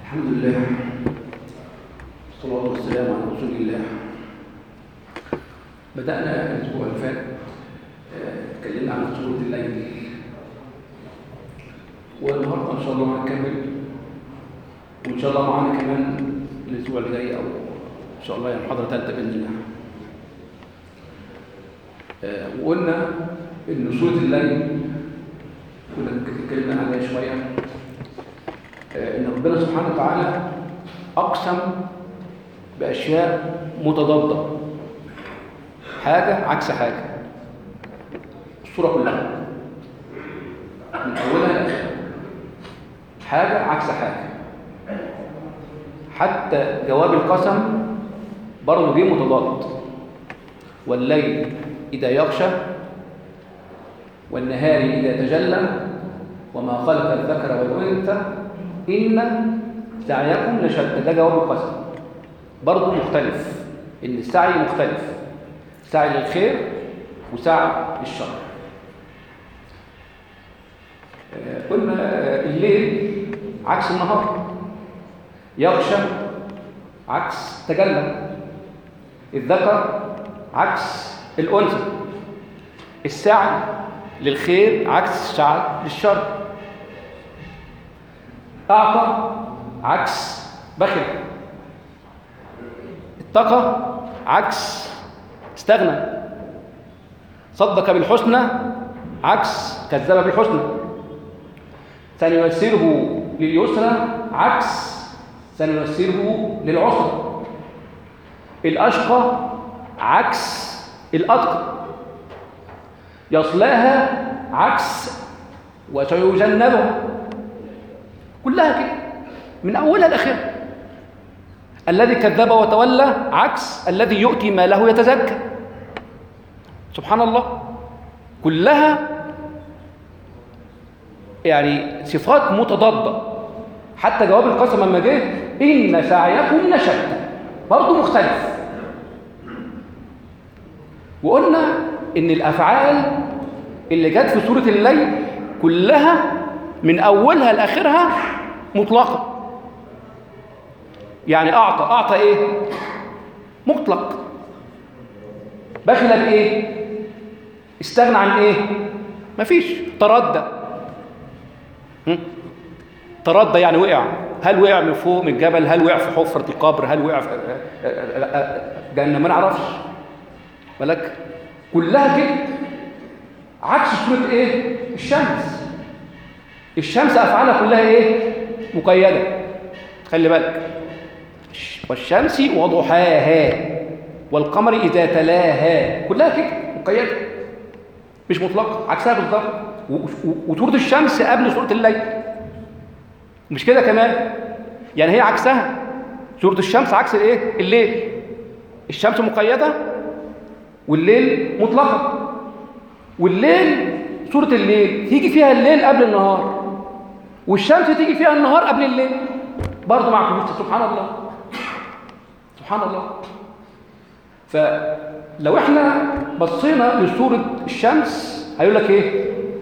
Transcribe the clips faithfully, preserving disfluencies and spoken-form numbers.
الحمد لله والصلاة والسلام على رسول الله. بدأنا الأسبوع اللي فات اتكلمنا عن سورة الليل، والنهارده إن شاء الله هنكمل، وإن شاء الله معانا كمان الأسبوع اللي جاي أو إن شاء الله يعني محاضرة ثالثة بإذن الله. وقلنا إن سورة الليل كنا اتكلمنا عليها شوية، إن ربنا سبحانه وتعالى أقسم بأشياء متضادة، حاجة عكس حاجة، الصورة كلها من أولها لآخرها حاجة عكس حاجة، حتى جواب القسم برضه جه متضاد. والليل إذا يغشى والنهار إذا تجلى وما خلق الذكر والأنثى إن سعيكم لشتى، ده جواب القسم برضه مختلف، إن السعي مختلف، سعي للخير وسعي للشر. قلنا الليل عكس النهار، يغشى عكس تجلى، الذكر عكس الأنثى، السعي للخير عكس السعي للشر، أعطى عكس بخل، اتقى عكس استغنى، صدق بالحسنى عكس كذب بالحسنى، سنيسره لليسرى عكس سنيسره للعسرى، الأشقى عكس الأتقى، يصلاها عكس وسيجنبها، كلها كده من أولها لآخرها. الذي كذب وتولى عكس الذي يؤتي ماله يتزكى، سبحان الله، كلها يعني صفات متضادة. حتى جواب القسم لما جه إن سعيكم لشتى برضه مختلف. وقلنا إن الأفعال اللي جت في سورة الليل كلها من أولها لآخرها مطلقة. يعني أعطى أعطى إيه؟ مطلق. بخل بإيه؟ استغنى عن إيه؟ مفيش. تردى، تردى يعني وقع. هل وقع من فوق من الجبل؟ هل وقع في حفرة القبر؟ هل وقع في جهنم؟ ما نعرفش. بالك كلها كده عكس سورة إيه؟ الشمس. الشمس أفعالها كلها إيه؟ مقيدة. خلي بالك، والشمس وضحاها والقمر إذا تلاها، كلها كده مقيدة مش مطلقة، عكسها بالظبط. وسورة الشمس قبل سورة الليل مش كده كمان، يعني هي عكسها. سورة الشمس عكس الايه؟ الليل. الشمس مقيدة والليل مطلقة. والليل سورة الليل تيجي فيها الليل قبل النهار، والشمس تيجي فيها النهار قبل الليل برضه مع كبيرة. سبحان الله سبحان الله. فلو احنا بصينا لسورة الشمس هيقول لك ايه؟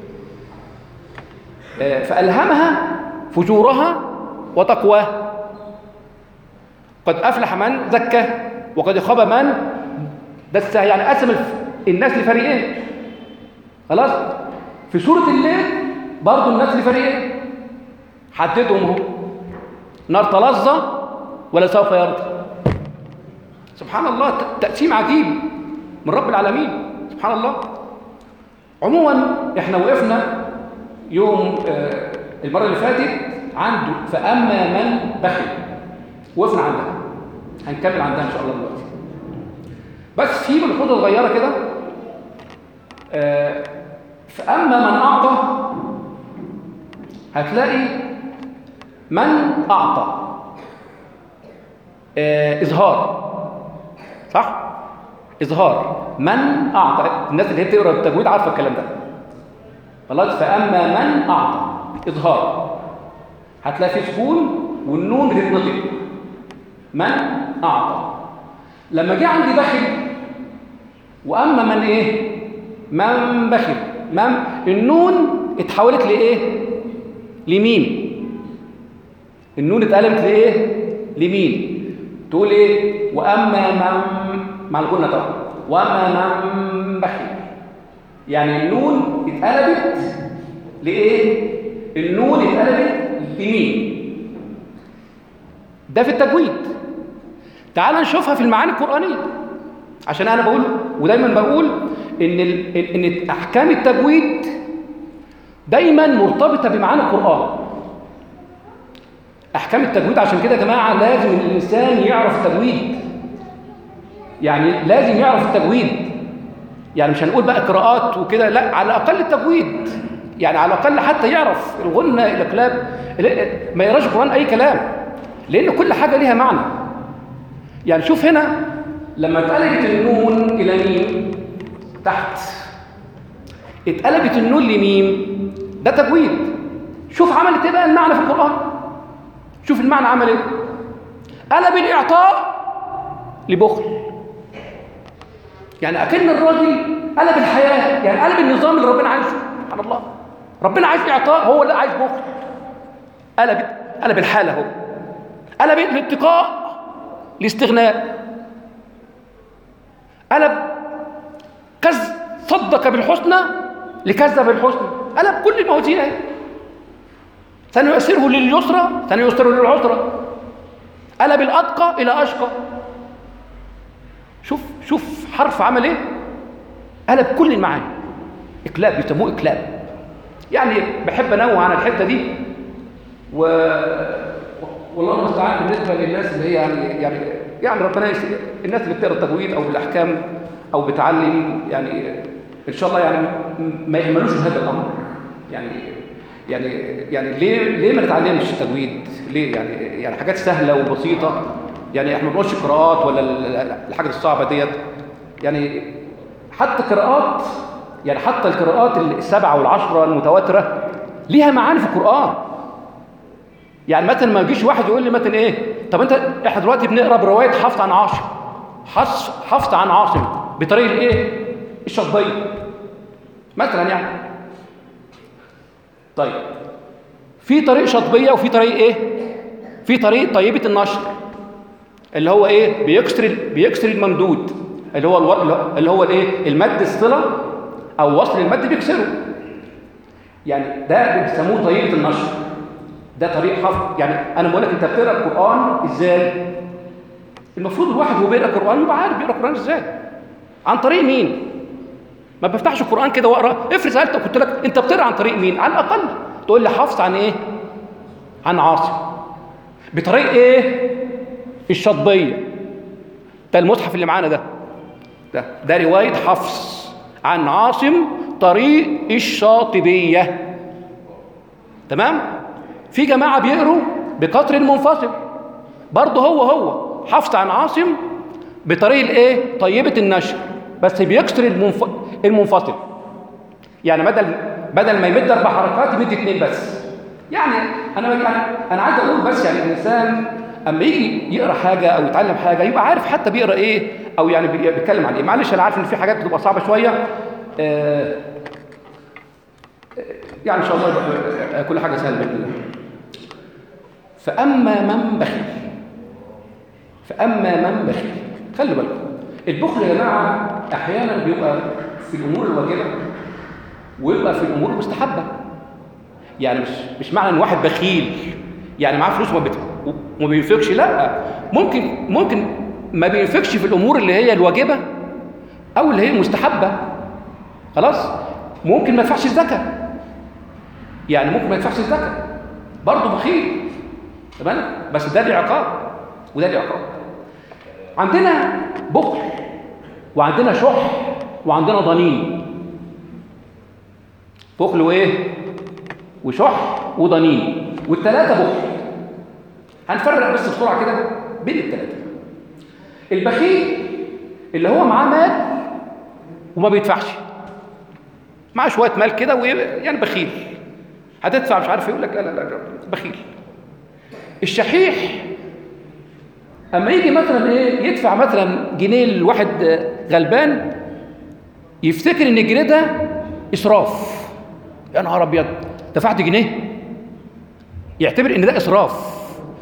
آه فألهمها فجورها وتقواها، قد أفلح من زكى وقد خاب من دسها. يعني قسم الناس لفريقين. خلاص. في سورة الليل برضه الناس لفريقين، حددهم هو نار تلظى ولا سوف يرضى. سبحان الله، تقسيم عجيب من رب العالمين. سبحان الله. عموما احنا وقفنا يوم آه المرة اللي فاتت عنده فأما من بخل، وقفنا عندها، هنكمل عندها إن شاء الله دلوقتي. بس في ملحوظة صغيرة كده، آه فأما من أعطى هتلاقي من أعطى آه إظهار، صح؟ إظهار من أعطى. الناس اللي هي بتقرأ التجويد عارفة الكلام ده. خلاص. فأما من أعطى إظهار، هتلاقي في سكون والنون بتتنطق، من أعطى. لما جه عندي بخل وأما من إيه؟ من بخل، من النون اتحولت لإيه؟ لميم. النون اتقلبت لايه؟ لمين؟ تقول ايه؟ واما من، مع الغنه طبعا، واما من بخل. يعني النون اتقلبت لايه؟ النون اتقلبت لمين؟ ده في التجويد. تعال نشوفها في المعاني القرآنية، عشان انا بقول ودايما بقول ان ال... ان احكام التجويد دايما مرتبطه بمعاني القرآن. احكام التجويد عشان كده يا جماعه لازم الانسان يعرف التجويد، يعني لازم يعرف التجويد. يعني مش هنقول بقى قراءات وكده، لا، على الاقل التجويد، يعني على الاقل حتى يعرف الغنه، الاقلاب، ما يقراش القرآن اي كلام، لان كل حاجه ليها معنى. يعني شوف هنا لما اتقلبت النون الى ميم تحت، اتقلبت النون لميم، ده تجويد. شوف عملت ايه بقى المعنى في القرآن، شوف المعنى عمل ايه. قلب الاعطاء لبخل، يعني اكن الراجل قلب الحياه، يعني قلب النظام اللي ربنا عايزه. سبحان الله، ربنا عايز اعطاء، هو اللي عايز بخل. قلب قلب الحاله اهو، قلب الاتقاء لاستغناء، قلب كذب صدق بالحسنى لكذب بالحسنى، قلب كل الموازين اهي. سنيسره لليسرى سنيسره للعسرى، قلب الاتقى الى اشقى. شوف شوف حرف عمل ايه، قلب كل المعاني. اقلاب، بيسموه اقلاب. يعني بحب انوه عن الحته دي، و والله المستعان بالنسبه للناس اللي هي يعني يعني يعني ربنا يس... الناس اللي بتقرا التجويد او الاحكام او بتعلم، يعني ان شاء الله يعني ما يهملوش هذا الامر. يعني يعني يعني ليه ليه ما نتعلمش التجويد؟ ليه؟ يعني يعني حاجات سهله وبسيطه، يعني احنا ما بنقولش قراءات ولا الحاجات الصعبه ديت. يعني حتى قراءات، يعني حتى القراءات السبعه والعشره المتواتره ليها معاني في القران. يعني مثلا ما يجيش واحد يقول لي مثلا ايه، طب انت احنا دلوقتي بنقرا بروايه حفص عن عاصم، حفص حفص عن عاصم بطريقه الايه؟ الشطبيه مثلا يعني. طيب في طريق شطبيه وفي طريق ايه؟ في طريق طيبه النشر، اللي هو ايه؟ بيكسر بيكسر الممدود، اللي هو الو... اللي هو الايه؟ المد الصله او وصل المد بيكسره. يعني ده بيسموه طيبه النشر، ده طريق حفظ. يعني انا بقول لك انت بتقرا القران ازاي؟ المفروض الواحد وهو بيقرا القران يبقى عارف بيقرا القران ازاي، عن طريق مين. ما بفتحش القران كده واقرا. افرض سالتك قلت لك انت بتقرا عن طريق مين، على الاقل تقول لي حفص عن ايه؟ عن عاصم بطريق ايه؟ الشطبيه. ده المصحف اللي معانا ده ده ده روايه حفص عن عاصم طريق الشاطبيه. تمام؟ في جماعه بيقروا بقطر المنفصل، برضه هو هو حفص عن عاصم بطريق الايه؟ طيبه النشر، بس بيكسر المنف... المنفصل. يعني بدل بدل ما يمد اربع حركات يمد اثنين بس. يعني انا انا انا عايز اقول بس، يعني الانسان اما يجي يقرا حاجه او يتعلم حاجه يبقى عارف حتى بيقرا ايه، او يعني بيتكلم عن ايه. معلش انا عارف ان في حاجات بتبقى صعبه شويه، آه يعني ان شاء الله يبقى كل حاجه سهله باذن الله. فاما من بخل، فاما من بخل، خلي بالكم البخل يا جماعه احيانا بيبقى في الامور الواجبه ويبقى في الامور المستحبه. يعني مش مش معنى ان واحد بخيل يعني معاه فلوس وما وما بينفقش، لا، ممكن ممكن ما بينفقش في الامور اللي هي الواجبه او اللي هي المستحبه، خلاص. ممكن ما يدفعش الزكاه، يعني ممكن ما يدفعش الزكاه برضه بخيل، تمام، بس ده ليه عقاب وده ليه عقاب. عندنا بخل وعندنا شح وعندنا ضنين. بخل وايه؟ وشح وضنين، والثلاثه بخل. هنفرق بس بسرعه كده بين الثلاثه. البخيل اللي هو معاه مال وما بيدفعش، معاه شويه مال كده ويعني بخيل، هتدفع مش عارف، يقول لك لا لا لا بخيل. الشحيح اما يجي مثلا ايه يدفع مثلا جنيه لواحد غلبان، يفتكر ان الجنيه ده اسراف. يا نهار ابيض دفعت جنيه، يعتبر ان ده اسراف.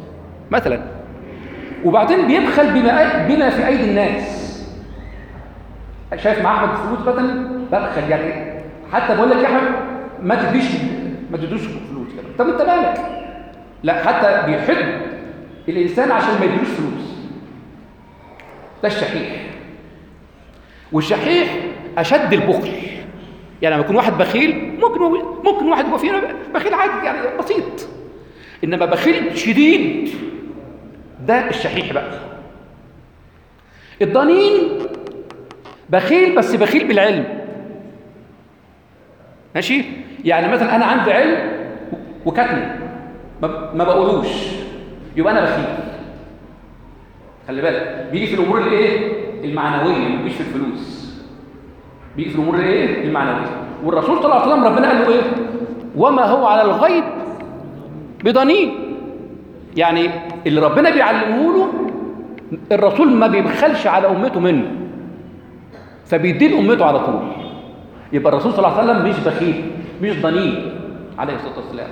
مثلا، وبعدين بيبخل بما بما في ايدي الناس. شايف مع احمد فلوس مثلا ببخل، يعني حتى بقول لك يا احمد ما تديش ما تدوش فلوس كده. طب انت مالك؟ لا، حتى بيحب الانسان عشان ما يديلوش فلوس. ده الشحيح. والشحيح اشد البخل. يعني لما يكون واحد بخيل ممكن ممكن واحد يبقى فينا بخيل عادي يعني بسيط، انما بخيل شديد ده الشحيح بقى. الضنين بخيل بس بخيل بالعلم، ماشي؟ يعني مثلا انا عندي علم وكتمه ما بقولوش، يبقى انا بخيل. خلي بالك، بيجي في الامور الايه المعنويه، ما بيجيش في الفلوس، بيجي في الامور الايه المعنويه. والرسول صلى الله عليه وسلم ربنا قال له ايه؟ وما هو على الغيب بضنين. يعني اللي ربنا بيعلمه له الرسول ما بيبخلش على امته منه، فبيدي لامته على طول. يبقى الرسول صلى الله عليه وسلم مش بخيل، مش ضنين عليه الصلاه والسلام.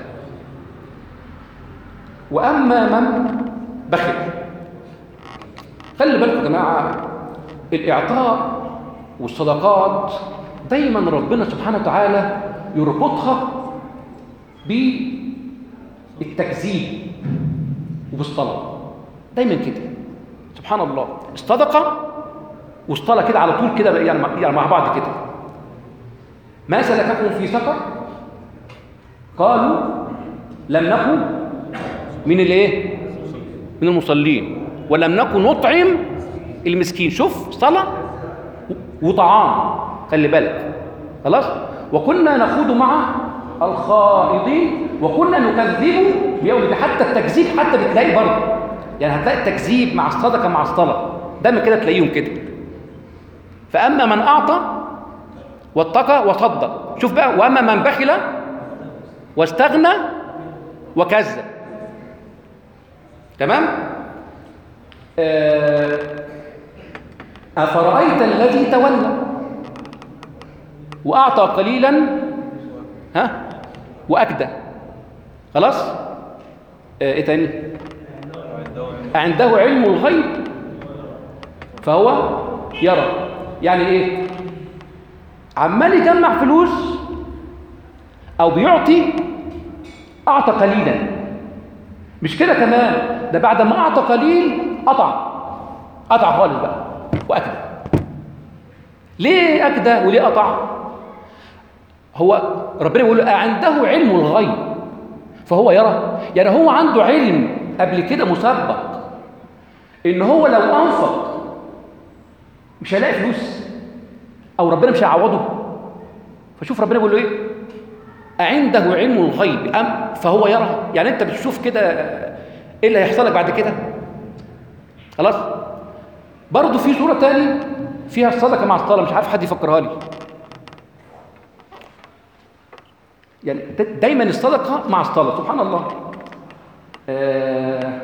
واما من بخل، خلي بالكم يا جماعه، الاعطاء والصدقات دايما ربنا سبحانه وتعالى يربطها بالتكذيب وبالصلاه، دايما كده. سبحان الله، الصدقه والصلاه كده على طول كده، يعني يعني مع بعض كده. ما سلككم في سقر؟ قالوا لم نكن من الايه؟ من المصلين ولم نكن نطعم المسكين. شوف، صلاه وطعام، خلي بالك، خلاص. وكنا نخوض مع الخائضين وكنا نكذب بيوم الدين. حتى التكذيب حتى بتلاقي برضه، يعني هتلاقي التكذيب مع الصدقه مع الصلاه دايما كده تلاقيهم كده. فاما من اعطى واتقى وصدق، شوف بقى، واما من بخل واستغنى وكذب. تمام؟ آه أفرأيت الذي تولى وأعطى قليلا ها وأكدى. خلاص؟ آه إيه تاني؟ عنده علم الغيب فهو يرى. يعني إيه؟ عمال يجمع فلوس أو بيعطي، أعطى قليلا. مش كده كمان، ده بعد ما أعطى قليل قطع قطع خالص بقى وأكدى. ليه أكدى وليه قطع؟ هو ربنا بيقول له عنده علم الغيب فهو يرى. يعني هو عنده علم قبل كده مسبق إن هو لو أنفق مش هيلاقي فلوس أو ربنا مش هيعوضه. فشوف ربنا بيقول له إيه؟ عنده علم الغيب أم فهو يرى. يعني أنت بتشوف كده إيه اللي هيحصل لك بعد كده. خلاص؟ برضه في سورة تاني فيها الصدقة مع الصلاة، مش عارف حد يفكرها لي. يعني دايما الصدقة مع الصلاة، سبحان الله. آه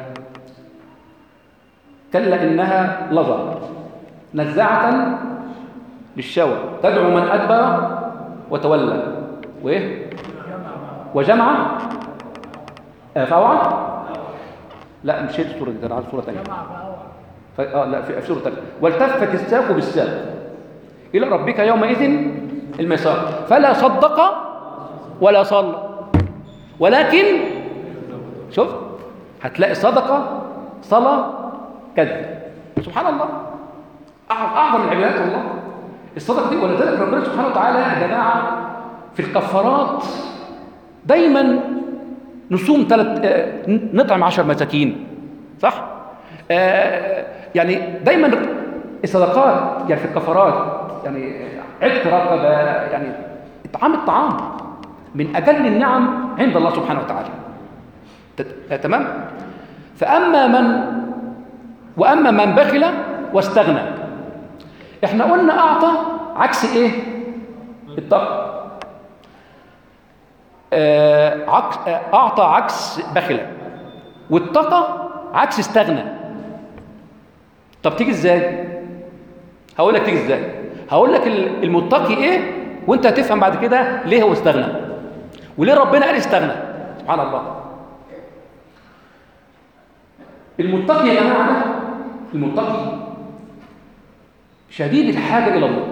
كلا إنها لظى نزاعة للشوى تدعو من أدبر وتولى وإيه؟ وجمع آه فأوعى. لا مش هي السورة دي، أنا عايز سورة تانية. ف... آه لا في سورة تانية. والتفت الساق بالساق إلى ربك يومئذ المساق فلا صدق ولا صلى ولكن شوف هتلاقي صدقة صلاة كذب. سبحان الله، أعظم العبادات والله الصدقة دي. ولذلك ربنا سبحانه وتعالى يا جماعة في الكفارات دايما نصوم ثلاث آه نطعم عشر مساكين، صح؟ آه يعني دايما الصدقات يعني في الكفارات، يعني عتق رقبة، يعني إطعام الطعام من أجل النعم عند الله سبحانه وتعالى. تمام؟ فأما من وأما من بخل واستغنى، احنا قلنا أعطى عكس إيه؟ التقوى. آه عكس آه أعطى عكس بخل، والتقى عكس استغنى. طب تيجي إزاي؟ هقول لك تيجي إزاي؟ هقول لك المتقي إيه وأنت هتفهم بعد كده ليه هو استغنى وليه ربنا قال استغنى. سبحان الله. المتقي يا جماعه ده، المتقي شديد الحاجه الى الله،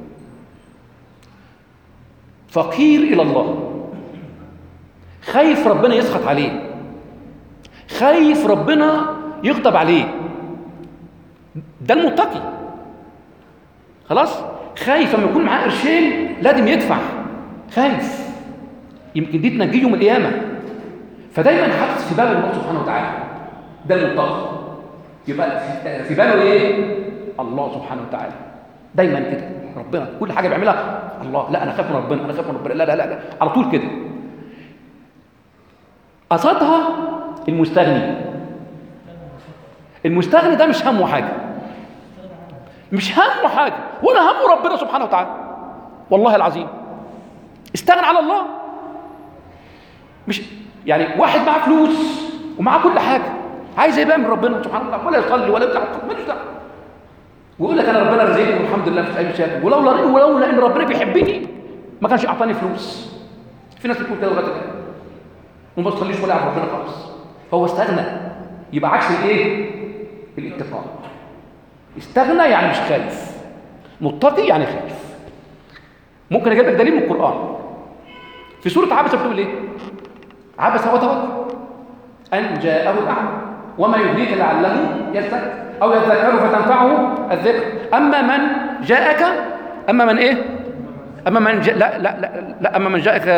فقير الى الله، خايف ربنا يسخط عليه، خايف ربنا يغضب عليه. ده المتقي. خلاص؟ خايف لما يكون معاه قرشين لازم يدفع، خايف يمكن دي تنجيه من القيامه، فدايما حاطط في باله الله سبحانه وتعالى. ده المتقي. يبقى في باله ايه؟ الله سبحانه وتعالى دايما كده. ربنا كل حاجه بيعملها الله، لا انا خايف من ربنا، انا خايف من ربنا، لا لا لا, لا. على طول كده. قصدها المستغني. المستغني ده مش همه حاجه، مش همه حاجه، ولا همه ربنا سبحانه وتعالى. والله العظيم استغنى على الله. مش يعني واحد معاه فلوس ومعاه كل حاجه، عايز يبقى من ربنا سبحانه وتعالى، ولا يصلي ولا يبتاع، مالوش دعوه، ويقول لك انا ربنا رزقني والحمد لله مفيش اي مشاكل، ولولا ولولا ان ربنا بيحبني ما كانش اعطاني فلوس. في ناس بتقول كده لغايه الان وما تصليش ولا يعرف ربنا خالص، فهو استغنى. يبقى عكس الايه؟ الاتقاء. استغنى يعني مش خايف، متقي يعني خايف. ممكن اجيب لك دليل من القران. في سوره عبس بتقول ايه؟ عبس وتولى ان جاءه الاعمى وما يدريك لعله يزكى او يذكر فتنفعه الذكر. اما من جاءك، اما من ايه؟ اما من جاء لا لا لا, لا اما من جاءك،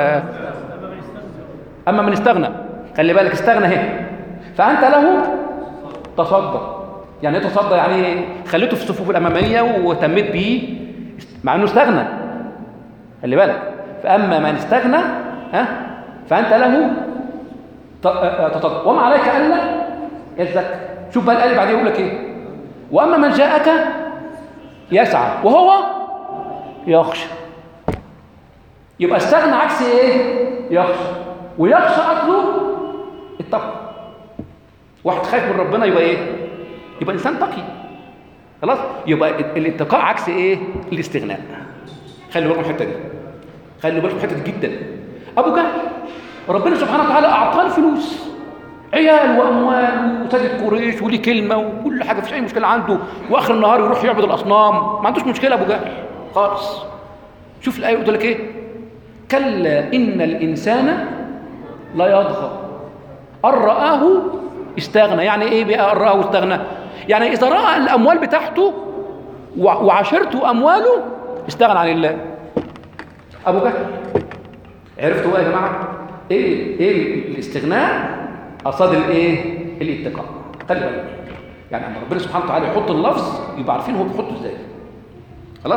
اما من استغنى. خلي بالك استغنى اهي، فانت له تصدى. يعني ايه تصدى؟ يعني خليته في الصفوف الاماميه واهتميت بيه مع انه استغنى. خلي بالك، فاما من استغنى ها فانت له تصدى وما عليك الا يزكى. شوف بقى الايه بعدين يقول لك ايه؟ واما من جاءك يسعى وهو يخشى. يبقى استغنى عكس ايه؟ يخشى. ويخشى اصله التقوى. واحد خايف من ربنا يبقى ايه؟ يبقى انسان تقي. خلاص؟ يبقى الاتقاء عكس ايه؟ الاستغناء. خلي بالكم الحته دي، خلي بالكم الحته دي جدا. ابو جهل ربنا سبحانه وتعالى اعطاه الفلوس، عيال واموال وسيد قريش وليه كلمه وكل حاجه، مفيش اي مشكله عنده، واخر النهار يروح يعبد الاصنام، ما عندوش مشكله ابو جهل خالص. شوف الايه بتقول لك ايه؟ كلا ان الانسان لا يطغى ان رآه استغنى. يعني ايه بقى ان رآه استغنى؟ يعني اذا راى الاموال بتاعته وعشرته امواله استغنى عن الله. ابو جهل عرفتوا بقى يا جماعه ايه ايه الاستغناء قصاد الايه؟ الاتقاء. خلي بالك، يعني لما ربنا سبحانه وتعالى يحط اللفظ يبقى عارفين هو بيحطه ازاي. خلاص؟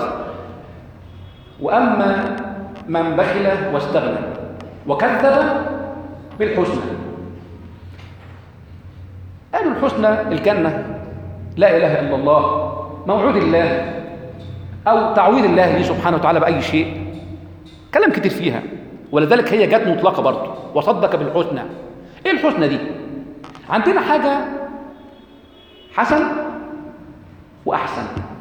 واما من بخل واستغنى وكذب بالحسنى. قالوا الحسنى الجنه، لا اله الا الله، موعود الله، او تعويض الله ليه سبحانه وتعالى باي شيء. كلام كتير فيها، ولذلك هي جت مطلقه برضه. وصدق بالحسنى. ايه الحسنى دي؟ عندنا حاجه حسن واحسن.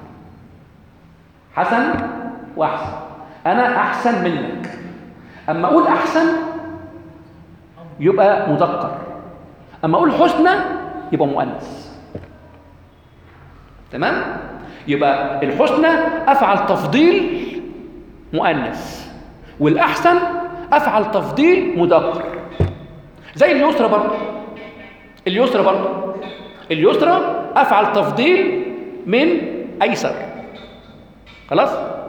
حسن واحسن. انا احسن منك. اما اقول احسن يبقى مذكر، اما اقول حسنى يبقى مؤنث. تمام؟ يبقى الحسنى افعل تفضيل مؤنث، والاحسن افعل تفضيل مذكر. زي اليسرى برضه. اليسرى برضه اليسرى افعل تفضيل من ايسر. خلاص؟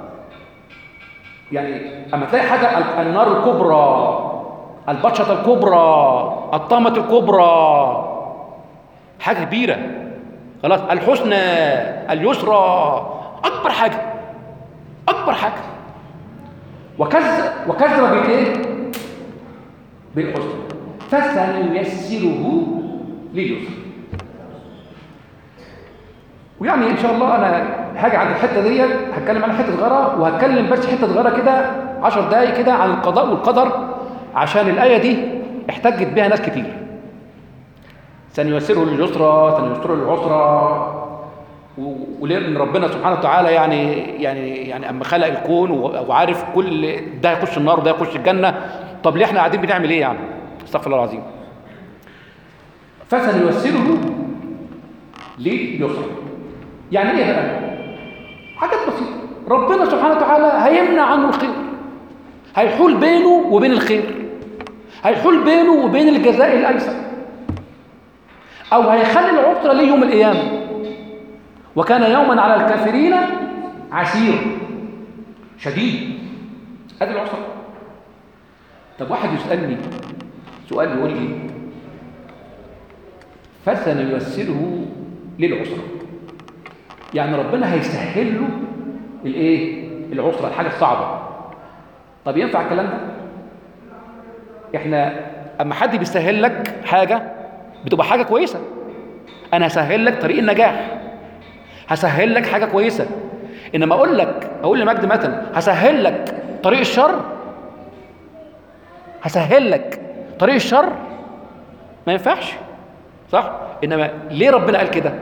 يعني اما تلاقي حاجه النار الكبرى، البطشه الكبرى، الطامه الكبرى، حاجه كبيره. خلاص؟ الحسنى، اليسرى، اكبر حاجه، اكبر حاجه. وكذب وكذب بالايه؟ بالحسنى فسنيسره لليسر. ويعني ان شاء الله انا هاجي عند الحته ديت هتكلم عن حته صغيره، وهتكلم بس حته صغيره كده عشر دقايق كده عن القضاء والقدر، عشان الايه دي احتجت بها ناس كتير. سنيسره لليسرى، سنيسره للعسرى. ولان ربنا سبحانه وتعالى يعني يعني يعني اما خلق الكون وعارف كل ده يخش النار وده يخش الجنه، طب ليه احنا قاعدين بنعمل ايه يعني؟ استغفر الله العظيم. فسنيسره لليسرى. يعني ايه بقى؟ حاجات بسيطه. ربنا سبحانه وتعالى هيمنع عنه الخير، هيحول بينه وبين الخير، هيحول بينه وبين الجزاء الايسر، او هيخلي العسرة ليه يوم القيامه. وكان يوما على الكافرين عسير شديد. هذه العسرة. طب واحد يسالني سؤال يقول لي فسنيسره للعسرة، يعني ربنا هيسهل له الايه؟ العسرة، الحاجه الصعبه. طب ينفع الكلام ده؟ احنا اما حد بيسهل لك حاجه بتبقى حاجه كويسه. انا هسهل لك طريق النجاح، هسهل لك حاجه كويسه. انما اقول لك اقول لمجد مثلا هسهل لك طريق الشر، هسهل لك طريق الشر، ما ينفعش، صح؟ انما ليه ربنا قال كده؟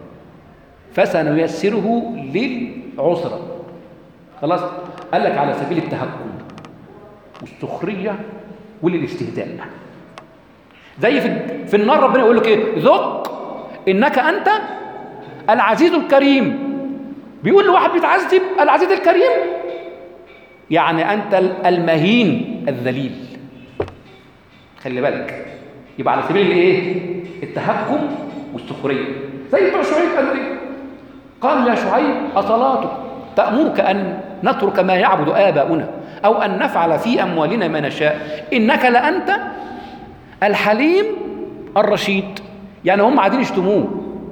فسنيسره للعسرة. خلاص؟ قال لك على سبيل التهكم والسخرية وللاستهزاء. زي في في النار ربنا يقول لك ايه؟ ذق انك انت العزيز الكريم. بيقول لواحد بيتعذب العزيز الكريم، يعني انت المهين الذليل. خلي بالك، يبقى على سبيل الايه؟ التهكم والسخريه. زي بتوع شعيب قالوا ايه؟ قالوا يا شعيب اصلاتك تأمرك ان نترك ما يعبد آباؤنا او ان نفعل في اموالنا ما نشاء انك لانت الحليم الرشيد. يعني هم قاعدين يشتموه،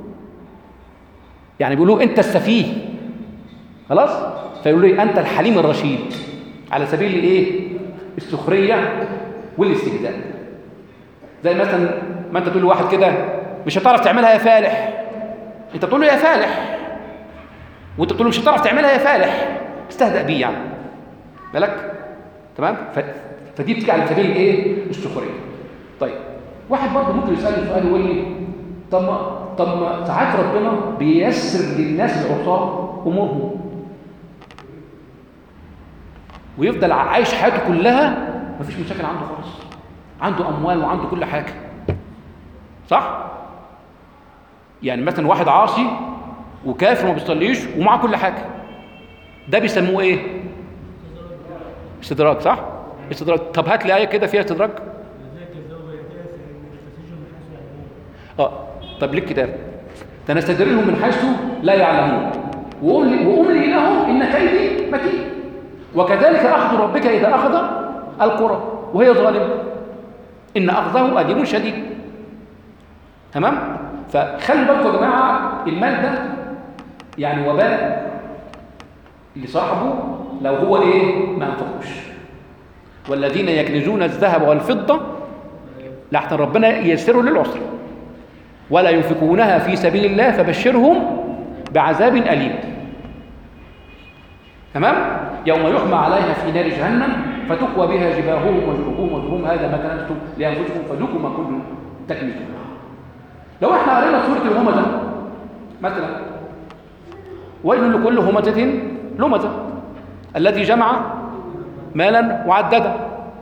يعني بيقولوا انت السفيه، خلاص؟ فيقولوا لي انت الحليم الرشيد، على سبيل الايه؟ السخريه والاستهزاء. زي مثلا ما انت تقول لواحد كده مش هتعرف تعملها يا فالح، انت بتقول له يا فالح وانت بتقول له مش هتعرف تعملها يا فالح، استهزأ بيه يعني، بالك؟ تمام؟ ف... فدي بتيجي على سبيل الايه؟ السخريه. طيب واحد برضه ممكن يسالني سؤال يقول لي طب ما طب ما ساعات ربنا بييسر للناس العصاه امورهم ويفضل عايش حياته كلها مفيش مشاكل عنده خالص، عنده اموال وعنده كل حاجه، صح؟ يعني مثلا واحد عاصي وكافر وما بيصليش ومعاه كل حاجه، ده بيسموه ايه؟ استدراج، صح؟ استدراج. طب هات لي ايه كده فيها استدراج. اه طب ليه كده؟ تنستدرجهم من حيث لا يعلمون واملي واملي لهم ان كيدي متين وكذلك اخذ ربك اذا اخذ القرى وهي ظالمه ان اخذه اليم شديد. تمام؟ فخلي بالكم يا جماعه، المال ده يعني وباء لصاحبه لو هو ايه؟ ما انفقوش. والذين يكنزون الذهب والفضه لحتى ربنا ييسره للعسر ولا ينفقونها في سبيل الله فبشرهم بعذاب أليم. تمام؟ يوم يحمى عليها في نار جهنم فتكوى بها جباههم وجنوبهم وظهورهم هذا ما كنزتم لأنفسكم فذوقوا ما كنتم تكنزون. لو احنا قرينا سورة الهمزة مثلا، ويل لكل همزة لمزة الذي جمع مالا وعدده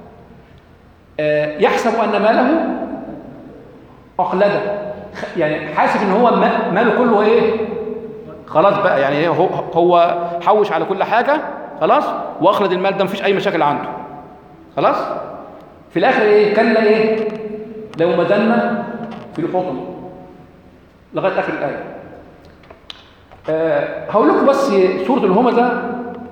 يحسب أن ماله أخلده، يعني حاسب ان هو ماله كله ايه؟ خلاص بقى، يعني هو هو حوش على كل حاجه خلاص واخلد المال ده مفيش اي مشاكل عنده، خلاص؟ في الاخر ايه؟ كلا ايه؟ لو مزلنا في الحطم لغايه اخر الايه. أه هقول لكم بس سوره الهمزه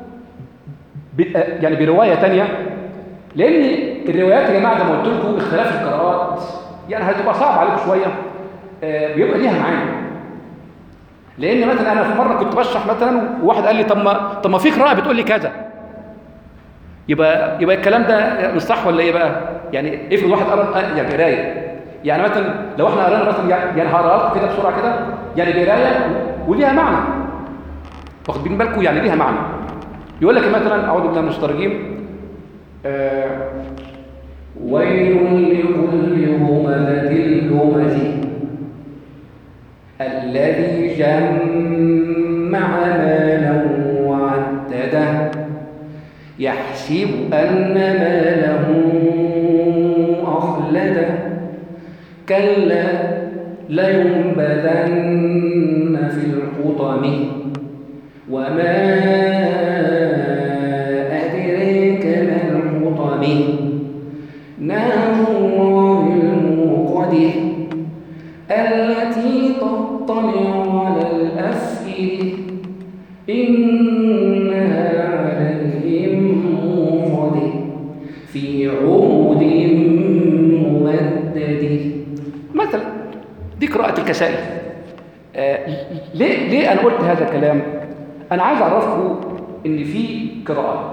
يعني بروايه ثانيه، لان الروايات يا جماعه زي ما قلت لكم اختلاف القراءات يعني هتبقى صعب عليكم شويه، أه بيبقى ليها معاني. لان مثلا انا في مره كنت بشرح مثلا وواحد قال لي طب ما طب ما في قراءه بتقول لي كذا، يبقى يبقى الكلام ده مش صح ولا ايه بقى؟ يعني افرض واحد قرا يعني قرايه، يعني مثلا لو احنا قرانا مثلا يعني هقراها لكم كده بسرعه كده، يعني قرايه وليها معنى، واخدين بالكم؟ يعني ليها معنى. يقول لك مثلا اعوذ بالله من الشيطان الرجيم، آه ويل لكل همزه لمزه الذي جمع مالا وعدده يحسب أن ماله أخلده كلا لينبذن في الحطم وما أدريك ما الحطم نار الله الموقدة التي تطلع على الأفئدة إنها عليهم موقدة في عمد ممدد. مثلا دي قراءة الكسائي. آه ليه ليه أنا قلت هذا الكلام؟ أنا عايز أعرفكم إن في قراءات،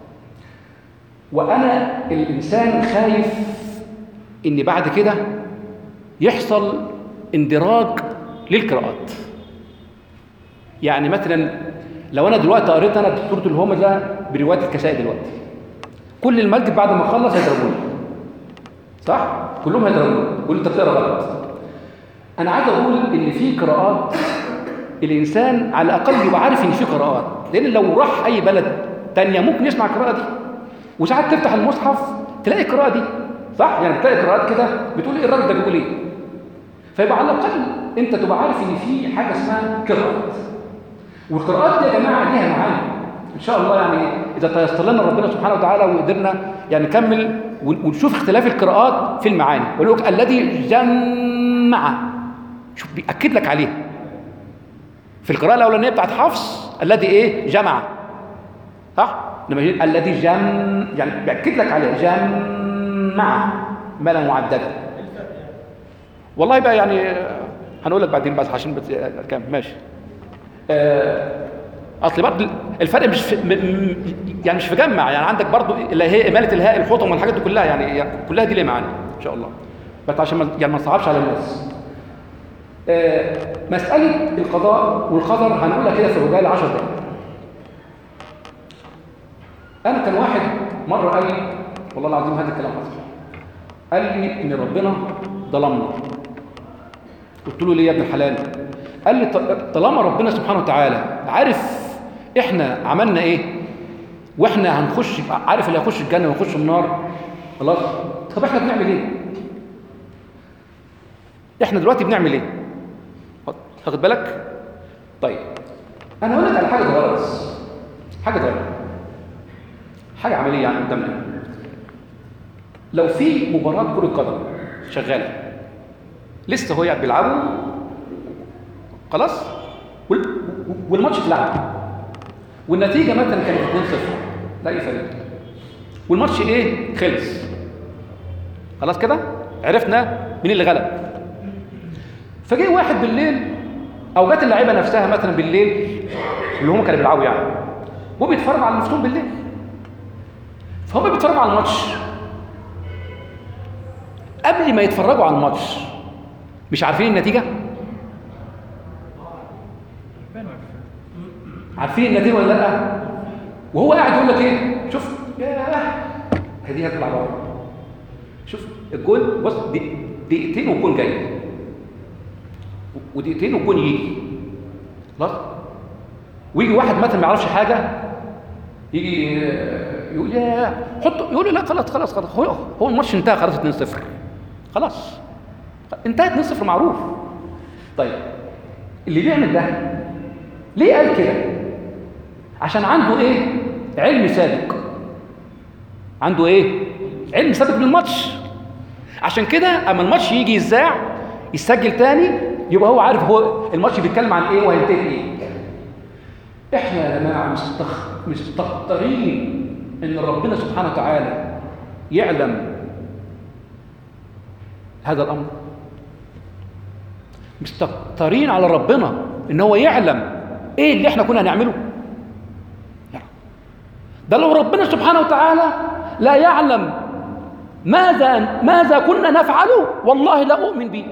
وأنا الإنسان خايف إن بعد كده يحصل اندراج للقراءات. يعني مثلا لو أنا دلوقتي قريت أنا سورة الهمزة برواية الكسائي دلوقتي، كل المسجد بعد ما أخلص هيضربوني، صح؟ كلهم هيضربوني، يقول أنت بتقرا غلط. أنا عايز أقول إن في قراءات الإنسان على الأقل يبقى عارف إن في قراءات، لأن لو راح أي بلد تانية ممكن يسمع القراءة دي، وساعات تفتح المصحف تلاقي القراءة دي، صح؟ يعني بتلاقي قراءات كده بتقول إيه الراجل ده بيقول إيه؟ فيبقى على الأقل أنت تبقى عارف إن في حاجة اسمها قراءات، والقراءات دي يا جماعة ليها معاني. إن شاء الله يعني إذا تيسر لنا ربنا سبحانه وتعالى وقدرنا يعني نكمل ونشوف اختلاف القراءات في المعاني، ويقول لك الذي جمع، شوف بيأكد لك عليه. في القراءة الأولانية بتاعت حفص الذي إيه؟ جمع، صح؟ لما يجي الذي جم يعني بيأكد لك عليه جمع مالا معددا. والله بقى يعني هنقول لك بعدين بس عشان بت... كام ماشي. آه... اصل برضه الفرق مش في م... يعني مش في جمع، يعني عندك برضه اللي هي اماله الهاء الحطم والحاجات دي كلها، يعني, يعني كلها دي ليه معانا ان شاء الله، بس عشان ما يعني ما نصعبش على الناس. آه... مساله القضاء والقدر هنقولها كده في رجال عشر دقائق. انا كان واحد مره قال لي والله العظيم هذا الكلام حصل، قال لي ان ربنا ظلمنا. قلت له ليه يا ابن الحلال؟ قال لي طالما ربنا سبحانه وتعالى عارف احنا عملنا ايه واحنا هنخش، عارف اللي هيخش الجنه ويخش النار، خلاص طب احنا بنعمل ايه؟ احنا دلوقتي بنعمل ايه؟ واخد بالك؟ طيب انا هقول لك على حاجه صغيره بس، حاجه صغيره، حاجه عمليه يعني قدامنا. لو في مباراه كره قدم شغاله لسه هو يعني بيلعبوا خلاص والماتش اتلعب والنتيجه مثلا كانت اتنين صفر لاي فريق، والماتش ايه؟ خلص خلاص كده عرفنا مين اللي غلب. فجاء واحد بالليل او جت اللعيبه نفسها مثلا بالليل اللي هم كانوا بيلعبوا يعني وبيتفرجوا على المفتون بالليل، فهم بيتفرجوا على الماتش. قبل ما يتفرجوا على الماتش مش عارفين النتيجه؟ عارفين النتيجه ولا لا؟ وهو قاعد يقول لك ايه؟ شوف ياه هدي هتطلع بره، شوف الجول بص دقيقتين والجول جاي، ودقيقتين والجول يجي خلاص، ويجي واحد مثلا ما يعرفش حاجه يجي يقول ياه حط، يقول له لا خلاص خلاص خلاص هو هو الماتش انتهى خلاص اتنين صفر خلاص انتهت اتنين صفر معروف. طيب اللي بيعمل ده ليه قال كده؟ عشان عنده ايه؟ علم سابق، عنده ايه؟ علم سابق بالماتش. عشان كده اما الماتش يجي يذاع يسجل تاني يبقى هو عارف هو الماتش بيتكلم عن ايه وهينتهي ايه. احنا يا جماعه مستخ... مستقطرين ان ربنا سبحانه وتعالى يعلم هذا الامر، مستقطرين على ربنا ان هو يعلم ايه اللي احنا كنا هنعمله. ده لو ربنا سبحانه وتعالى لا يعلم ماذا ماذا كنا نفعله والله لا اؤمن به.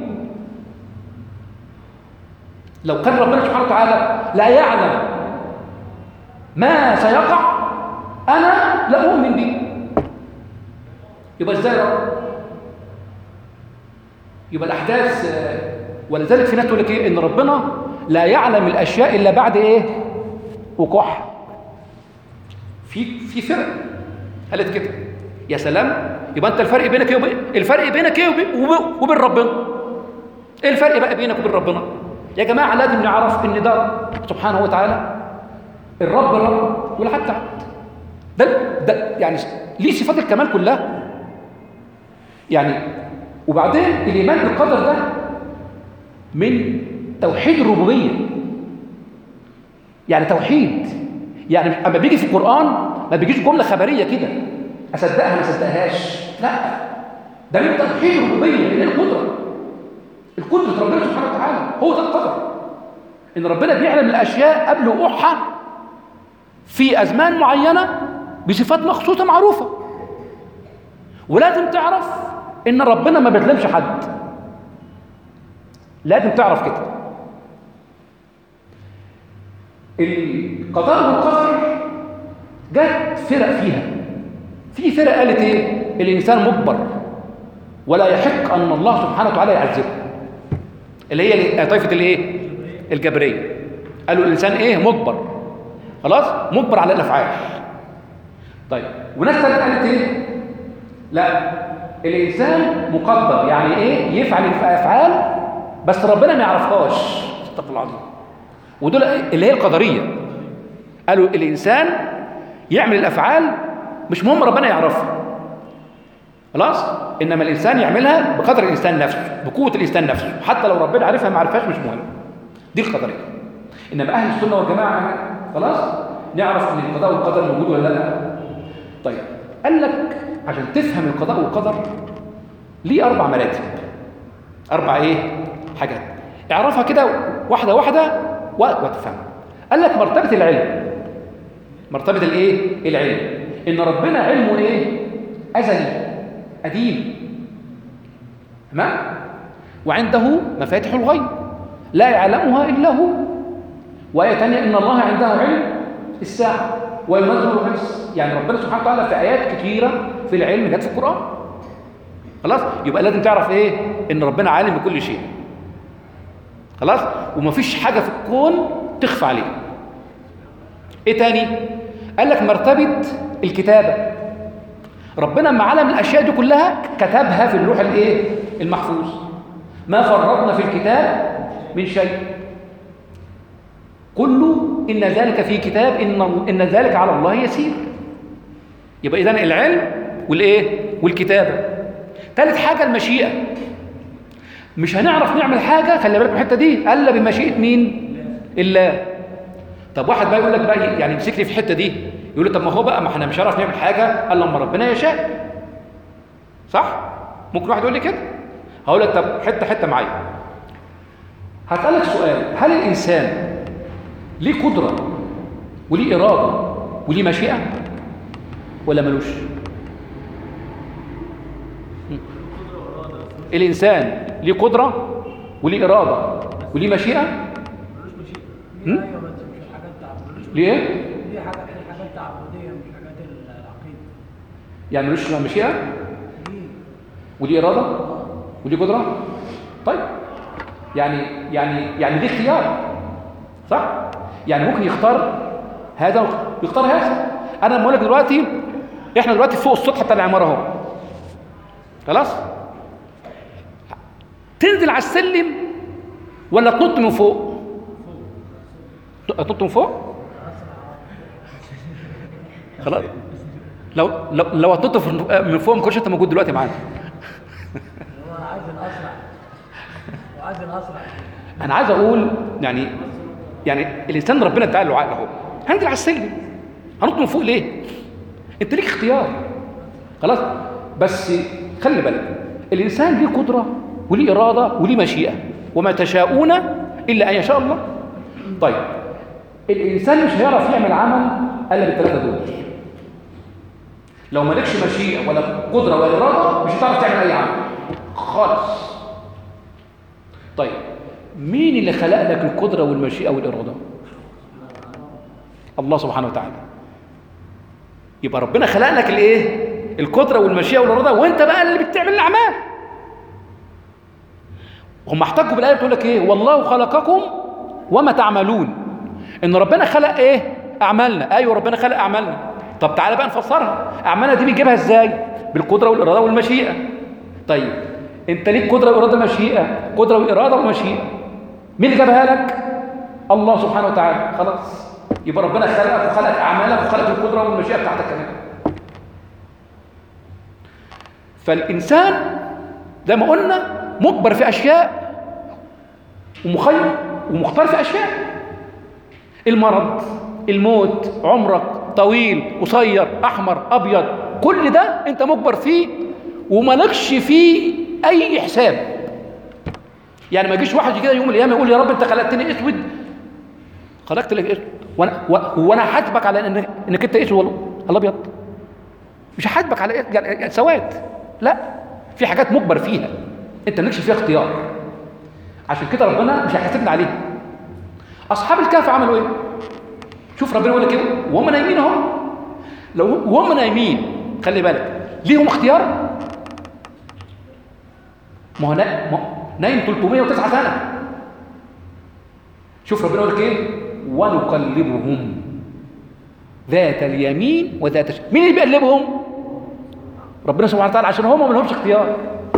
لو كان ربنا سبحانه وتعالى لا يعلم ما سيقع انا لا اؤمن به. يبقى ازاي رب؟ يبقى الاحداث، ولذلك في ناس تقول لك ايه؟ ان ربنا لا يعلم الاشياء الا بعد ايه؟ وقوعها. في في فرق قالت كده. يا سلام، يبقى انت الفرق بينك ايه وبين الفرق بينك ايه وبين, وبين ربنا؟ ايه الفرق بقى بينك وبين ربنا؟ يا جماعه لازم نعرف ان ده سبحانه وتعالى الرب رب والعبد عبد. ده ده يعني ليه صفات الكمال كلها. يعني وبعدين الايمان بالقدر ده من توحيد الربوبيه. يعني توحيد، يعني اما بيجي في القران ما بيجيش جمله خبريه كده اصدقها ما اصدقهاش، لا، ده من توحيد الربوبيه، من القدره. القدره ربنا سبحانه وتعالى هو ده القدر، ان ربنا بيعلم الاشياء قبل وقوعها في ازمان معينه بصفات مخصوصه معروفه. ولازم تعرف ان ربنا ما بيظلمش حد، لازم تعرف كده. القضاء والقدر جت فرق فيها. في فرق قالت ايه؟ الانسان مجبر ولا يحق ان الله سبحانه وتعالى يعذبه، اللي هي طائفه الايه؟ الجبريه. قالوا الانسان ايه؟ مجبر، خلاص، مجبر على الافعال. طيب وناس ثالثه قالت ايه؟ لا، الانسان مقدر، يعني ايه؟ يفعل الافعال بس ربنا ما يعرفهاش. استغفر الله العظيم. ودول اللي هي القدريه. قالوا الانسان يعمل الافعال مش مهم ربنا يعرفها، خلاص، انما الانسان يعملها بقدر الانسان نفسه، بقوه الانسان نفسه، حتى لو ربنا عرفها ما عرفهاش مش مهم. دي القدريه. انما اهل السنه والجماعه خلاص نعرف ان القضاء والقدر موجود ولا لا. طيب قال لك عشان تفهم القضاء والقدر ليه اربع مراتب، اربع ايه حاجات، اعرفها كده واحده واحده وتفهم. قال لك مرتبه العلم، مرتبه الايه؟ العلم، ان ربنا علمه ايه؟ ازلي قديم، تمام، وعنده مفاتيح الغيب لا يعلمها الا هو. وايه ثانيه ان الله عنده علم الساعه وينزل الغيث. يعني ربنا سبحانه وتعالى في ايات كثيره في العلم جت في القران، خلاص. يبقى لازم تعرف ايه؟ ان ربنا عالم بكل شيء، خلاص، ومفيش حاجه في الكون تخفى عليه. ايه تاني؟ قال لك مرتبه الكتابه. ربنا لما علم الاشياء دي كلها كتبها في اللوح الايه؟ المحفوظ. ما فرطنا في الكتاب من شيء، كله ان ذلك في كتاب، ان ان ذلك على الله يسير. يبقى اذا العلم والايه؟ والكتابه. ثالث حاجه المشيئه. مش هنعرف نعمل حاجه، خلي بالك من الحته دي، الا بمشيئه مين؟ الله. طب واحد بقى يقول لك بقى يعني يمسك لي في الحته دي، يقول لي طب ما هو بقى ما احنا مش هنعرف نعمل حاجه الا لما ربنا يشاء، صح؟ ممكن واحد يقول لي كده. هقول لك طب حته حته معايا. هسالك سؤال، هل الانسان ليه قدره وليه اراده وليه مشيئه ولا ملوش؟ الانسان ليه قدره وليه اراده وليه مشيئه؟ ملوش مشيئه. ايوه بس مش حاجات تعبديه. ليه؟ دي حاجات حاجات تعبديه مش حاجات العقيده. يعني ملوش مشيئه؟ ليه؟ وليه اراده؟ وليه قدره؟ طيب يعني يعني يعني دي اختيار، صح؟ يعني ممكن يختار هذا ويختار هذا. انا لما اقول لك دلوقتي احنا دلوقتي فوق السطح بتاع العماره اهو، خلاص، تنزل على السلم ولا تنط من فوق؟ تنط من فوق؟ خلاص، لو لو لو هتنط من فوق ما كنتش انت موجود دلوقتي معانا. هو انا عايز الاسرع وعايز الاسرع. انا عايز اقول يعني يعني الانسان ربنا ادى له عقل اهو، هنزل على السلم، هنط من فوق ليه؟ انت ليك اختيار، خلاص. بس خلي بالك الانسان ليه قدره وليه اراده وليه مشيئه، وما تشاءون الا ان يشاء الله. طيب الانسان مش هيعرف يعمل عمل الا بالثلاثه دول. لو مالكش مشيئه ولا قدره ولا اراده مش هتعرف تعمل اي عمل خالص. طيب مين اللي خلق لك القدره والمشيئه والاراده؟ الله سبحانه وتعالى. يبقى ربنا خلق لك الايه؟ القدره والمشيئه والاراده، وانت بقى اللي بتعمل الاعمال. هم احتجوا بالايه بتقول لك ايه؟ والله خلقكم وما تعملون. ان ربنا خلق ايه؟ اعمالنا. ايوه ربنا خلق اعمالنا. طب تعالى بقى نفسرها، اعمالنا دي بنجيبها ازاي؟ بالقدره والاراده والمشيئه. طيب انت ليك قدره واراده ومشيئه، قدره واراده ومشيئه. مين اللي جابها لك؟ الله سبحانه وتعالى. خلاص، يبقى ربنا خلقك وخلق اعمالك وخلق القدره والمشيئه بتاعتك كمان. فالانسان زي ما قلنا مجبر في اشياء ومخير ومختار في اشياء. المرض، الموت، عمرك طويل قصير احمر ابيض، كل ده انت مجبر فيه ومالكش فيه اي حساب. يعني ما يجيش واحد كده يوم القيامه يقول يا رب انت خلقتني اسود، خلقت لك اسود وانا هو انا هحاسبك على انك, إنك انت اسود ولا ابيض؟ مش هحاسبك على يعني سواد، لا، في حاجات مجبر فيها انت مالكش فيها اختيار. عشان كده ربنا مش هيحاسبنا عليها. اصحاب الكهف عملوا ايه؟ شوف ربنا يقول لك ايه وهم نايمين اهو. لو وهم نايمين خلي بالك ليهم اختيار. ما هو نايم ثلاثمائة وتسعة سنه. شوف ربنا يقول لك ايه؟ ونقلبهم ذات اليمين وذات الشمال. مين اللي بيقلبهم؟ ربنا سبحانه وتعالى، عشان هم ما لهمش اختيار.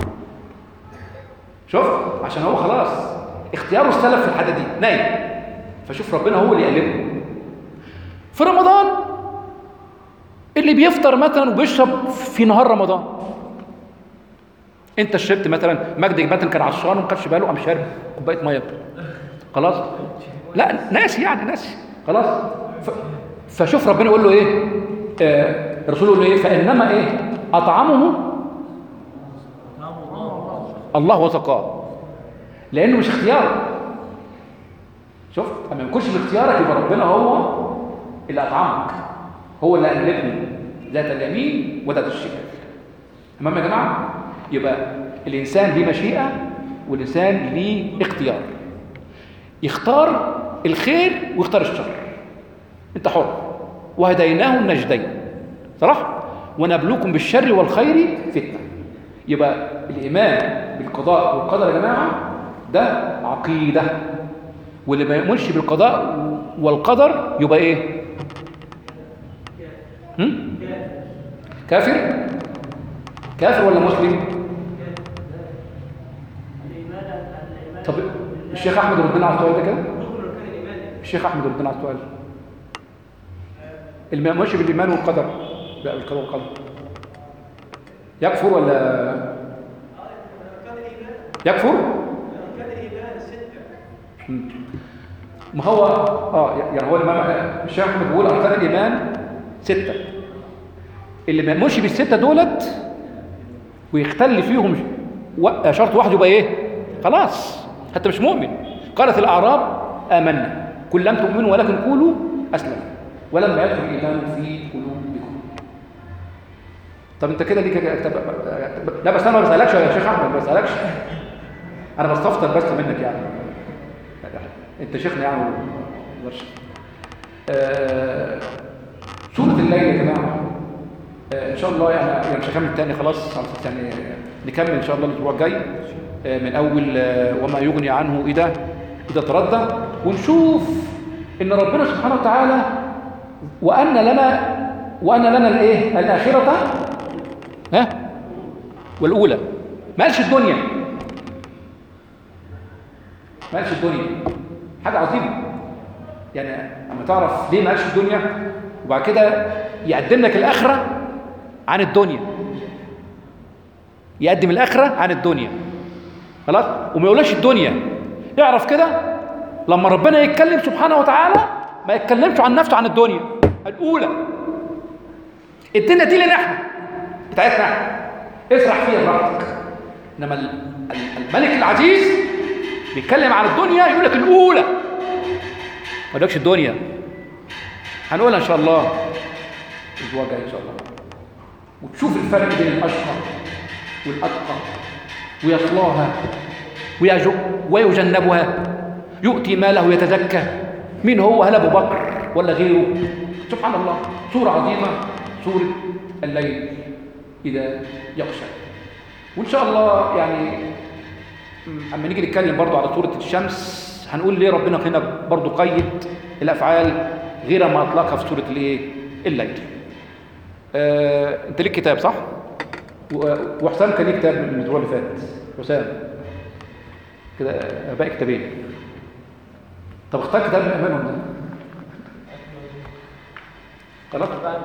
شوف، عشان هو خلاص اختياره استلف في الحاجه دي، نايم. فشوف ربنا هو اللي يقلبهم. في رمضان اللي بيفطر مثلا وبيشرب في نهار رمضان، انت شربت مثلا، مجدي مثلا كان عطشان وما خدش باله قام شارب كوبايه ميه خلاص، لا ناسي يعني ناسي خلاص. ف... فشوف ربنا يقول له ايه؟ آه الرسول يقول له ايه؟ فانما ايه؟ اطعمه الله وسقاه، لانه مش اختيار. شوف، اما ما يكونش باختيارك يبقى ربنا هو اللي اطعمك، هو اللي قلبني ذات اليمين وذات الشمال. تمام يا جماعه؟ يبقى الانسان ليه مشيئه والانسان ليه اختيار، يختار الخير ويختار الشر، انت حر. وهديناه النجدين، صح؟ ونبلوكم بالشر والخير فتنه. يبقى الايمان بالقضاء والقدر يا جماعه ده عقيده، واللي ما يؤمنش بالقضاء والقدر يبقى ايه؟ هم؟ كافر؟ كافر ولا مسلم؟ طب الشيخ احمد ردنا على السؤال ده كده. الشيخ احمد ردنا على السؤال. اللي ما يؤمنش بالايمان والقدر، لا بالقدر والقدر، يكفر ولا يكفر؟ ما هو اه يعني هو الامام الشيخ احمد بيقول اركان الايمان سته. اللي ما يؤمنش بالسته دولت ويختل فيهم شرط واحد يبقى ايه؟ خلاص حتى مش مؤمن. قالت الاعراب امنا قل لم تؤمنوا ولكن قولوا اسلمنا ولما يدخل الايمان في قلوبكم. طب انت كده ليك لا بس انا ما بسالكش يا شيخ احمد، ما بسالكش، انا بستفسر بس منك يعني، انت شيخنا يعني ورش. آه سوره الليل يا جماعه آه ان شاء الله يعني, يعني مش هكمل تاني خلاص، يعني نكمل ان شاء الله الاسبوع الجاي آه من اول آه وما يغني عنه اذا اذا تردى، ونشوف ان ربنا سبحانه وتعالى وان لنا وان لنا الايه؟ الاخره ها والاولى. ما قالش الدنيا، ما قالش الدنيا، حاجه عظيمه يعني. اما تعرف ليه ما قالش الدنيا وبعد كده يقدم لك الاخره عن الدنيا، يقدم الاخره عن الدنيا خلاص، وما يقولش الدنيا. اعرف كده لما ربنا يتكلم سبحانه وتعالى ما يتكلمش عن نفسه، عن الدنيا الاولى. الدنيا دي لنا احنا، بتاعتنا احنا، اسرح فيها براحتك. انما الملك العزيز بيتكلم عن الدنيا يقول لك الاولى، ما يقولكش الدنيا. هنقولها ان شاء الله الاسبوع الجاي ان شاء الله، وتشوف الفرق بين الاشقى والاتقى، ويصلاها ويجنبها، يؤتي ماله يتزكى. مين هو؟ هل ابو بكر ولا غيره؟ سبحان الله. سوره عظيمه، سوره الليل اذا يغشى. وان شاء الله يعني اما نيجي نتكلم برضو على سوره الشمس هنقول ليه ربنا هنا برضو قيد الافعال غير ما اطلقها في سوره الايه؟ الليل. آه، انت ليك كتاب صح؟ وحسام كان ليه كتاب من الاسبوع اللي فات حسام كده باقي كتابين. طب اختار كتاب من امامهم ده خلاص.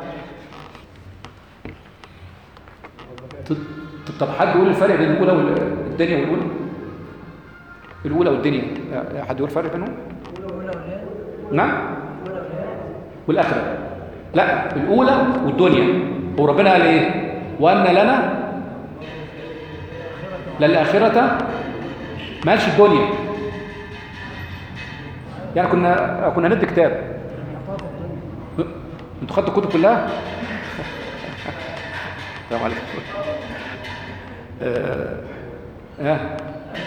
طب حد يقول الفرق بين الاولى والدنيا والاولى؟ الاولى والدنيا حد يقول الفرق بينهم؟ نعم والاخره. لا الاولى والدنيا. هو ربنا قال ايه؟ وان لنا للاخره ماشي الدنيا. يعني كنا كنا ندي كتاب. انتوا خدتوا الكتب كلها؟ السلام عليكم. اه اه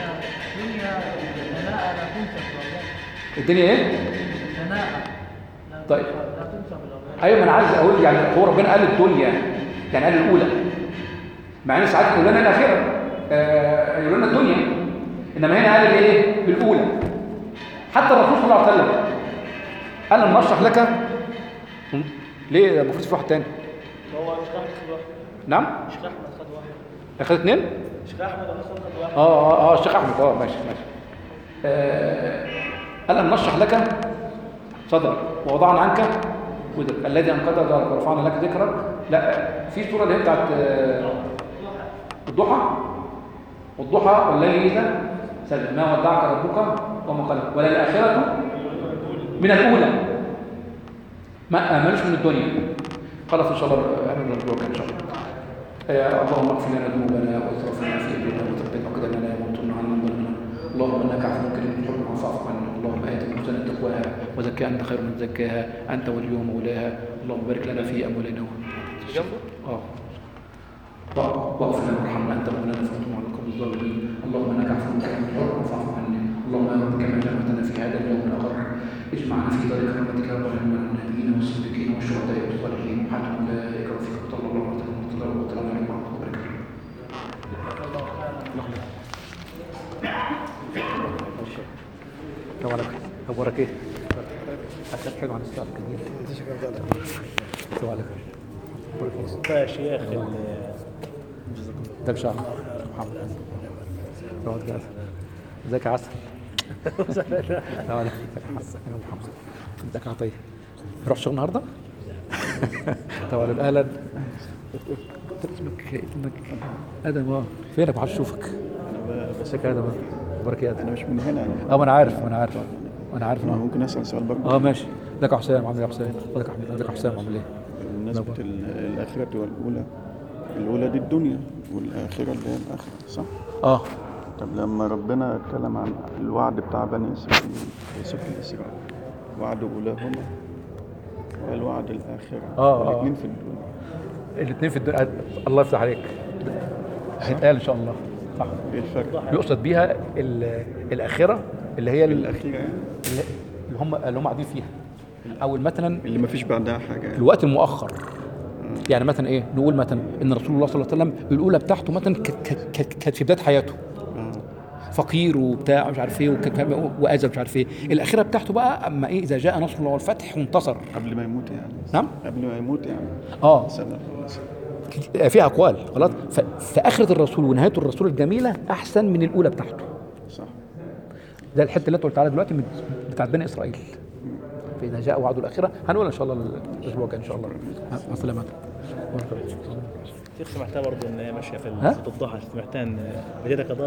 الدنيا ايه؟ طيب ايوه ما انا عايز اقول يعني هو ربنا قال الدنيا يعني قال الاولى، مع ان ساعات يقول لنا الاخره آه يقول لنا الدنيا، انما هنا قال الايه؟ الاولى. حتى الرسول صلى الله عليه وسلم قال لما اشرح لك ليه المفروض في واحد تاني؟ هو مش احمد خد واحد. نعم؟ الشيخ احمد خد واحد. اخذ اثنين؟ الشيخ احمد خد واحد. اه اه اه الشيخ احمد اه ماشي ماشي. آه قال لما نشرح لك صدرك ووضعنا عنك وذرك الذي انقض ظهرك ورفعنا لك ذكرك. لا في سوره اللي هي بتاعت آه الضحى. والضحى والليل اذا سجى ما ودعك ربك وما قلق وللآخرة من الأولى. ما آمنش من الدنيا. خلاص إن شاء الله أنا نرجوك إن شاء الله. يا اللهم اغفر لنا ذنوبنا واسرافنا في أمرنا وثبت أقدامنا وانصرنا على من ظلمنا. اللهم إنك عفو كريم تحب العفو فاعف عنا. اللهم آت نفوسنا تقواها وزكها أنت خير من زكاها أنت وليها ومولاها. اللهم بارك لنا في أموالنا. اه واغفر لنا وارحمنا أنت مولانا فانصرنا على القوم الظالمين. اللهم إنك عفو كريم تحب العفو فاعف عنا. اللهم يا رب كما جمعتنا في هذا اليوم الأغر اجمعنا في طريق رحمتك رب العالمين مع النبيين والصديقين والشهداء والصالحين وحسن أولئك رفيقا. صلى الله عليه وسلم وسلم على محمد وبارك السلام عليكم. اخبارك ايه؟ حسن حلو عن السؤال الجميل. السلام عليكم. يا شيخ ده بشعر محمد رواد جاهز. ازيك يا عسل؟ السلام عليكم. انا محمد. ازيك يا عطيه؟ رحت شغل النهارده؟ طبعا اهلا. اسمك اسمك ادم. اه فينك؟ ما حدش يشوفك. ازيك يا ادم؟ اخبارك ايه يا ادم؟ انا مش من هنا يعني. اه ما انا عارف ما انا عارف انا عارف انا ممكن اسال سؤال برضه؟ اه ماشي. ازيك يا حسام؟ عامل ايه يا حسام؟ ازيك يا احمد؟ ازيك يا حسام؟ عامل ايه؟ بالنسبه للاخره والاولى، الاولى دي الدنيا والاخره اللي هي الاخره، صح؟ اه طب لما ربنا اتكلم عن الوعد بتاع بني اسرائيل في سفر الاسراء، وعد اولاهما والوعد الاخره، اه الاثنين في الدنيا. الاثنين في الدنيا. الله يفتح عليك. هيتقال ان شاء الله. صح. ايه الفرق؟ يقصد بيها الاخره اللي هي الاخيره يعني اللي هم اللي هم قاعدين فيها، او مثلا اللي ما فيش بعدها حاجه يعني. الوقت المؤخر. يعني مثلا ايه؟ نقول مثلا ان رسول الله صلى الله عليه وسلم الاولى بتاعته مثلا كانت في بدايه حياته فقير وبتاع مش عارف ايه واذى مش عارف ايه. الاخيره بتاعته بقى اما ايه؟ اذا جاء نصر الله والفتح وانتصر. قبل ما يموت يعني. نعم قبل ما يموت يعني. اه سنة فيها اقوال خلاص. فاخره الرسول ونهايه الرسول الجميله احسن من الاولى بتاعته. صح. ده الحته اللي انت قلت عليها دلوقتي بتاعت بني اسرائيل. فاذا جاء وعد الاخره هنقول ان شاء الله الاسبوع الجاي ان شاء الله. مع السلامه. شيخ سمعتها برضه ان هي ماشيه في ها؟ الضحى. سمعتها ان بديتك